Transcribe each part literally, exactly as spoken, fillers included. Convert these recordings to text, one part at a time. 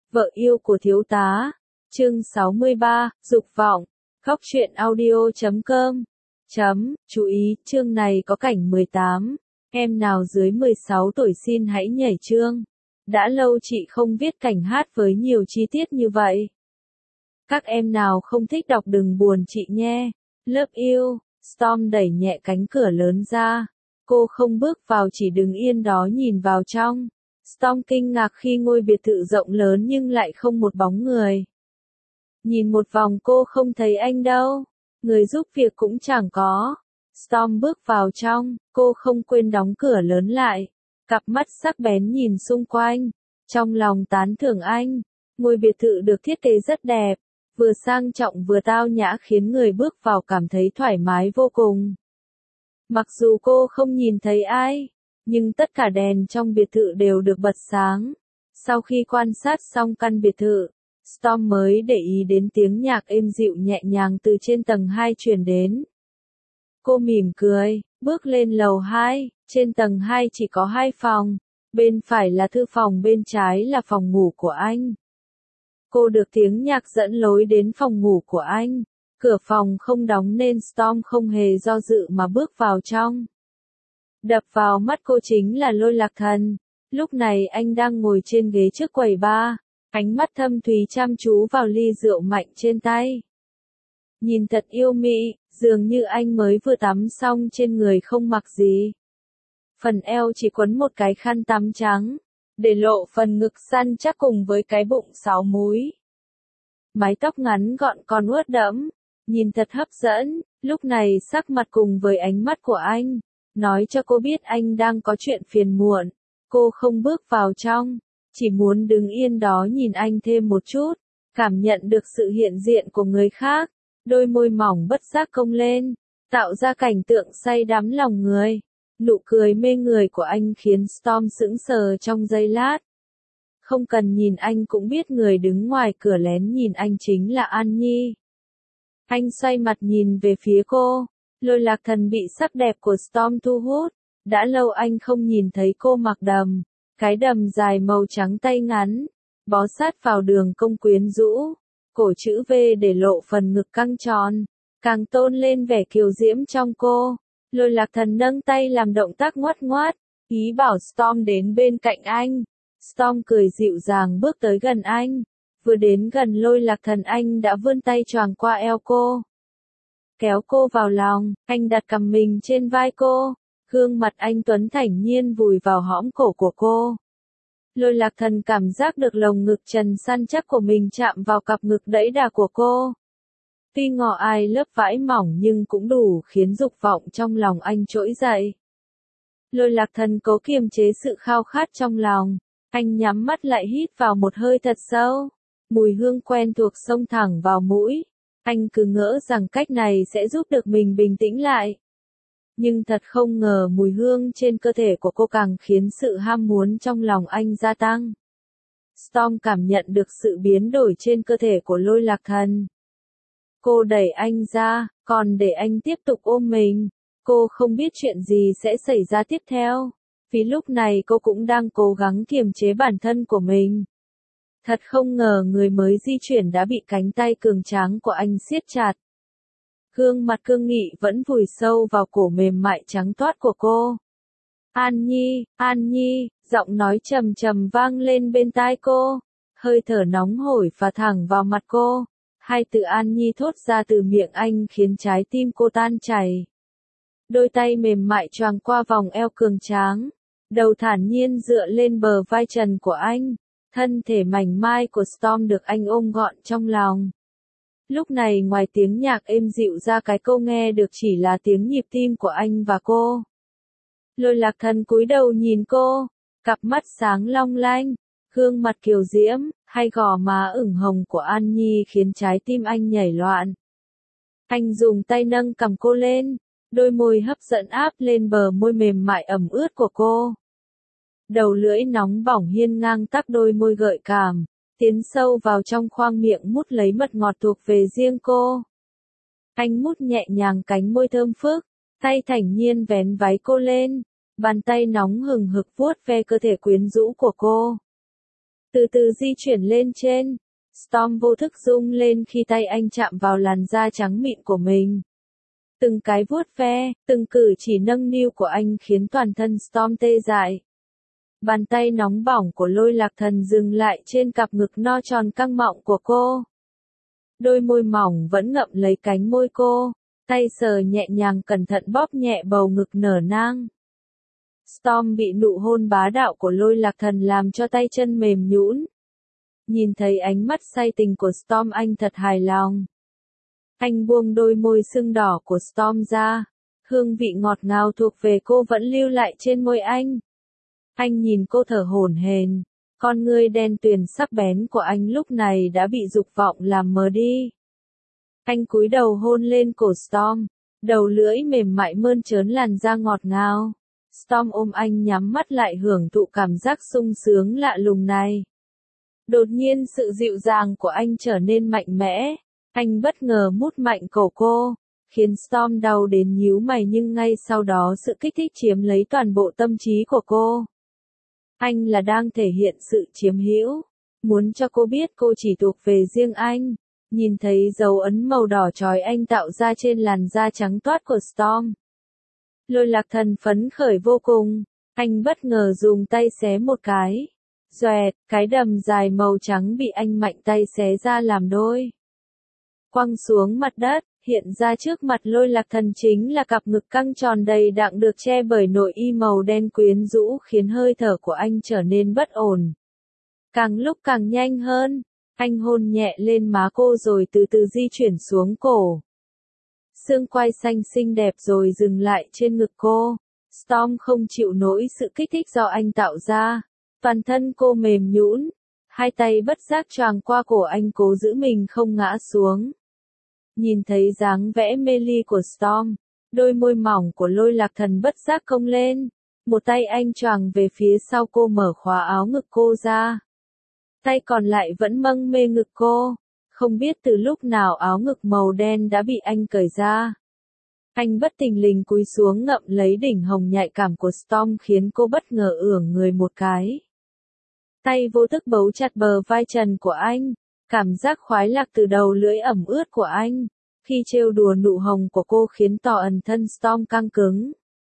Vợ yêu của thiếu tá. Chương sáu mươi ba, dục vọng. Góc truyện audio chấm com. Chấm, chú ý, chương này có cảnh mười tám. Em nào dưới mười sáu tuổi xin hãy nhảy chương. Đã lâu chị không viết cảnh hát với nhiều chi tiết như vậy. Các em nào không thích đọc đừng buồn chị nhé. Lớp yêu. Storm đẩy nhẹ cánh cửa lớn ra. Cô không bước vào chỉ đứng yên đó nhìn vào trong. Storm kinh ngạc khi ngôi biệt thự rộng lớn nhưng lại không một bóng người. Nhìn một vòng cô không thấy anh đâu. Người giúp việc cũng chẳng có. Storm bước vào trong, cô không quên đóng cửa lớn lại. Cặp mắt sắc bén nhìn xung quanh. Trong lòng tán thưởng anh. Ngôi biệt thự được thiết kế rất đẹp. Vừa sang trọng vừa tao nhã khiến người bước vào cảm thấy thoải mái vô cùng. Mặc dù cô không nhìn thấy ai, nhưng tất cả đèn trong biệt thự đều được bật sáng. Sau khi quan sát xong căn biệt thự, Storm mới để ý đến tiếng nhạc êm dịu nhẹ nhàng từ trên tầng hai truyền đến. Cô mỉm cười, bước lên lầu hai, trên tầng hai chỉ có hai phòng, bên phải là thư phòng bên trái là phòng ngủ của anh. Cô được tiếng nhạc dẫn lối đến phòng ngủ của anh. Cửa phòng không đóng nên Storm không hề do dự mà bước vào trong. Đập vào mắt cô chính là Lôi Lạc Thần. Lúc này anh đang ngồi trên ghế trước quầy bar, ánh mắt thâm thúy chăm chú vào ly rượu mạnh trên tay. Nhìn thật yêu mị, dường như anh mới vừa tắm xong trên người không mặc gì. Phần eo chỉ quấn một cái khăn tắm trắng, để lộ phần ngực săn chắc cùng với cái bụng sáu múi. Mái tóc ngắn gọn còn ướt đẫm, nhìn thật hấp dẫn. Lúc này sắc mặt cùng với ánh mắt của anh, nói cho cô biết anh đang có chuyện phiền muộn. Cô không bước vào trong, chỉ muốn đứng yên đó nhìn anh thêm một chút, cảm nhận được sự hiện diện của người khác. Đôi môi mỏng bất giác cong lên, tạo ra cảnh tượng say đắm lòng người. Nụ cười mê người của anh khiến Storm sững sờ trong giây lát. Không cần nhìn anh cũng biết người đứng ngoài cửa lén nhìn anh chính là An Nhi. Anh xoay mặt nhìn về phía cô. Lôi Lạc Thần bị sắc đẹp của Storm thu hút. Đã lâu anh không nhìn thấy cô mặc đầm. Cái đầm dài màu trắng tay ngắn, bó sát vào đường cong quyến rũ. Cổ chữ V để lộ phần ngực căng tròn, càng tôn lên vẻ kiều diễm trong cô. Lôi Lạc Thần nâng tay làm động tác ngoắt ngoắt, ý bảo Storm đến bên cạnh anh. Storm cười dịu dàng bước tới gần anh. Vừa đến gần Lôi Lạc Thần anh đã vươn tay choàng qua eo cô. Kéo cô vào lòng, anh đặt cằm mình trên vai cô. Gương mặt anh tuấn thản nhiên vùi vào hõm cổ của cô. Lôi Lạc Thần cảm giác được lồng ngực trần săn chắc của mình chạm vào cặp ngực đẫy đà của cô. Tuy ngọ ai lớp vải mỏng nhưng cũng đủ khiến dục vọng trong lòng anh trỗi dậy. Lôi Lạc Thần cố kiềm chế sự khao khát trong lòng. Anh nhắm mắt lại hít vào một hơi thật sâu. Mùi hương quen thuộc xông thẳng vào mũi. Anh cứ ngỡ rằng cách này sẽ giúp được mình bình tĩnh lại. Nhưng thật không ngờ mùi hương trên cơ thể của cô càng khiến sự ham muốn trong lòng anh gia tăng. Storm cảm nhận được sự biến đổi trên cơ thể của Lôi Lạc Thần. Cô đẩy anh ra, còn để anh tiếp tục ôm mình. Cô không biết chuyện gì sẽ xảy ra tiếp theo. Vì lúc này cô cũng đang cố gắng kiềm chế bản thân của mình. Thật không ngờ người mới di chuyển đã bị cánh tay cường tráng của anh siết chặt. Gương mặt cương nghị vẫn vùi sâu vào cổ mềm mại trắng toát của cô. An Nhi, An Nhi, giọng nói trầm trầm vang lên bên tai cô. Hơi thở nóng hổi phả thẳng vào mặt cô. Hai từ An Nhi thốt ra từ miệng anh khiến trái tim cô tan chảy. Đôi tay mềm mại choàng qua vòng eo cường tráng. Đầu thản nhiên dựa lên bờ vai trần của anh. Thân thể mảnh mai của Storm được anh ôm gọn trong lòng. Lúc này ngoài tiếng nhạc êm dịu ra cái cô nghe được chỉ là tiếng nhịp tim của anh và cô. Lôi Lạc Thần cúi đầu nhìn cô, cặp mắt sáng long lanh, gương mặt kiều diễm, hay gò má ửng hồng của An Nhi khiến trái tim anh nhảy loạn. Anh dùng tay nâng cằm cô lên, đôi môi hấp dẫn áp lên bờ môi mềm mại ẩm ướt của cô. Đầu lưỡi nóng bỏng hiên ngang tắc đôi môi gợi cảm. Tiến sâu vào trong khoang miệng mút lấy mật ngọt thuộc về riêng cô. Anh mút nhẹ nhàng cánh môi thơm phức, tay thản nhiên vén váy cô lên, bàn tay nóng hừng hực vuốt ve cơ thể quyến rũ của cô. từ từ di chuyển lên trên. Storm vô thức rung lên khi tay anh chạm vào làn da trắng mịn của mình. Từng cái vuốt ve, từng cử chỉ nâng niu của anh khiến toàn thân Storm tê dại. Bàn tay nóng bỏng của Lôi Lạc Thần dừng lại trên cặp ngực no tròn căng mọng của cô. Đôi môi mỏng vẫn ngậm lấy cánh môi cô, tay sờ nhẹ nhàng cẩn thận bóp nhẹ bầu ngực nở nang. Storm bị nụ hôn bá đạo của Lôi Lạc Thần làm cho tay chân mềm nhũn. Nhìn thấy ánh mắt say tình của Storm anh thật hài lòng. Anh buông đôi môi sưng đỏ của Storm ra, hương vị ngọt ngào thuộc về cô vẫn lưu lại trên môi anh. Anh nhìn cô thở hổn hển, con ngươi đen tuyền sắc bén của anh lúc này đã bị dục vọng làm mờ đi. Anh cúi đầu hôn lên cổ Storm, đầu lưỡi mềm mại mơn trớn làn da ngọt ngào. Storm ôm anh nhắm mắt lại hưởng thụ cảm giác sung sướng lạ lùng này. Đột nhiên sự dịu dàng của anh trở nên mạnh mẽ. Anh bất ngờ mút mạnh cổ cô, khiến Storm đau đến nhíu mày nhưng ngay sau đó sự kích thích chiếm lấy toàn bộ tâm trí của cô. Anh là đang thể hiện sự chiếm hữu, muốn cho cô biết cô chỉ thuộc về riêng anh. Nhìn thấy dấu ấn màu đỏ chói anh tạo ra trên làn da trắng toát của Storm. Lôi Lạc Thần phấn khởi vô cùng, anh bất ngờ dùng tay xé một cái. Xoẹt, cái đầm dài màu trắng bị anh mạnh tay xé ra làm đôi. Quăng xuống mặt đất, hiện ra trước mặt Lôi Lạc Thần chính là cặp ngực căng tròn đầy đặn được che bởi nội y màu đen quyến rũ khiến hơi thở của anh trở nên bất ổn. Càng lúc càng nhanh hơn, anh hôn nhẹ lên má cô rồi từ từ di chuyển xuống cổ. Xương quai xanh xinh đẹp rồi dừng lại trên ngực cô. Storm không chịu nổi sự kích thích do anh tạo ra. Toàn thân cô mềm nhũn, hai tay bất giác choàng qua cổ anh cố giữ mình không ngã xuống. Nhìn thấy dáng vẽ mê ly của Storm, đôi môi mỏng của Lôi Lạc Thần bất giác cong lên. Một tay anh choàng về phía sau cô mở khóa áo ngực cô ra. Tay còn lại vẫn mâng mê ngực cô. Không biết từ lúc nào áo ngực màu đen đã bị anh cởi ra. Anh bất thình lình cúi xuống ngậm lấy đỉnh hồng nhạy cảm của Storm khiến cô bất ngờ ưỡn người một cái. Tay vô thức bấu chặt bờ vai trần của anh, cảm giác khoái lạc từ đầu lưỡi ẩm ướt của anh. Khi trêu đùa nụ hồng của cô khiến tỏ ẩn thân Storm căng cứng.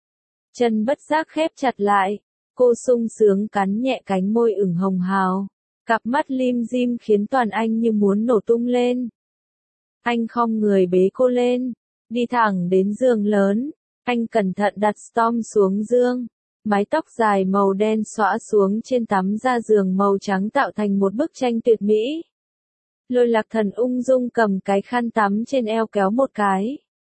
Chân bất giác khép chặt lại, cô sung sướng cắn nhẹ cánh môi ửng hồng hào. Cặp mắt lim dim khiến toàn anh như muốn nổ tung lên. Anh khom người bế cô lên, đi thẳng đến giường lớn. Anh cẩn thận đặt Storm xuống giường. Mái tóc dài màu đen xõa xuống trên tấm da giường màu trắng tạo thành một bức tranh tuyệt mỹ. Lôi Lạc Thần ung dung cầm cái khăn tắm trên eo kéo một cái.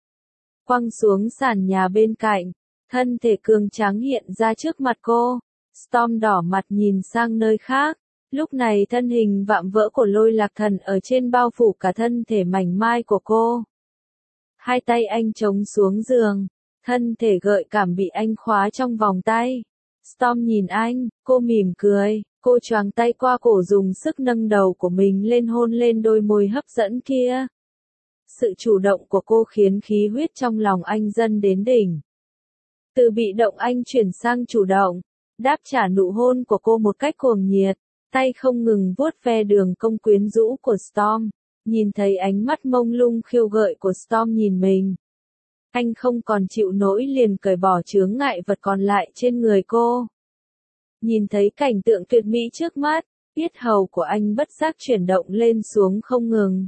Quăng xuống sàn nhà bên cạnh, thân thể cường tráng hiện ra trước mặt cô. Storm đỏ mặt nhìn sang nơi khác. Lúc này thân hình vạm vỡ của Lôi Lạc Thần ở trên bao phủ cả thân thể mảnh mai của cô. Hai tay anh chống xuống giường, thân thể gợi cảm bị anh khóa trong vòng tay. Storm nhìn anh, cô mỉm cười, cô choàng tay qua cổ dùng sức nâng đầu của mình lên hôn lên đôi môi hấp dẫn kia. Sự chủ động của cô khiến khí huyết trong lòng anh dâng đến đỉnh. Từ bị động anh chuyển sang chủ động, đáp trả nụ hôn của cô một cách cuồng nhiệt. Tay không ngừng vuốt ve đường cong quyến rũ của Storm, nhìn thấy ánh mắt mông lung khiêu gợi của Storm nhìn mình. Anh không còn chịu nổi liền cởi bỏ chướng ngại vật còn lại trên người cô. Nhìn thấy cảnh tượng tuyệt mỹ trước mắt, yết hầu của anh bất giác chuyển động lên xuống không ngừng.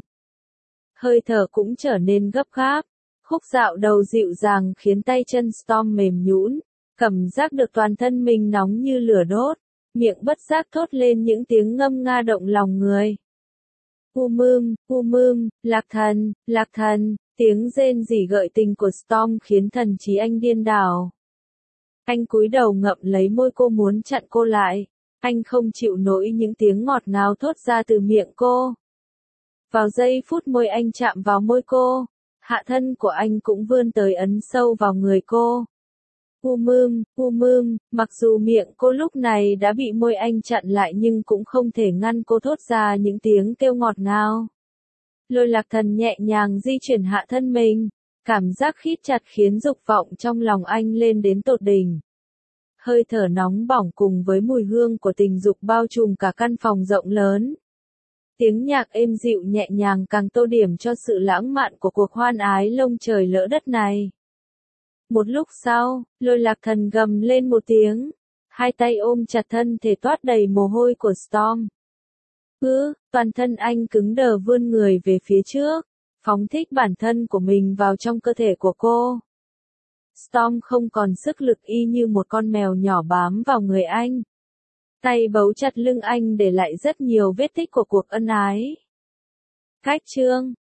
Hơi thở cũng trở nên gấp gáp, khúc dạo đầu dịu dàng khiến tay chân Storm mềm nhũn, cảm giác được toàn thân mình nóng như lửa đốt. Miệng bất giác thốt lên những tiếng ngâm nga động lòng người. U mưm, u mưm, Lạc Thần, Lạc Thần, tiếng rên rỉ gợi tình của Storm khiến thần trí anh điên đảo. Anh cúi đầu ngậm lấy môi cô muốn chặn cô lại. Anh không chịu nổi những tiếng ngọt ngào thốt ra từ miệng cô. Vào giây phút môi anh chạm vào môi cô, hạ thân của anh cũng vươn tới ấn sâu vào người cô. U mưm, u mưm, mặc dù miệng cô lúc này đã bị môi anh chặn lại nhưng cũng không thể ngăn cô thốt ra những tiếng kêu ngọt ngào. Lôi Lạc Thần nhẹ nhàng di chuyển hạ thân mình, cảm giác khít chặt khiến dục vọng trong lòng anh lên đến tột đỉnh. hơi thở nóng bỏng cùng với mùi hương của tình dục bao trùm cả căn phòng rộng lớn. Tiếng nhạc êm dịu nhẹ nhàng càng tô điểm cho sự lãng mạn của cuộc hoan ái lông trời lỡ đất này. Một lúc sau, Lôi Lạc Thần gầm lên một tiếng, hai tay ôm chặt thân thể toát đầy mồ hôi của Storm. Cứ, toàn thân anh cứng đờ vươn người về phía trước, phóng thích bản thân của mình vào trong cơ thể của cô. Storm không còn sức lực y như một con mèo nhỏ bám vào người anh. Tay bấu chặt lưng anh để lại rất nhiều vết tích của cuộc ân ái. Cách chương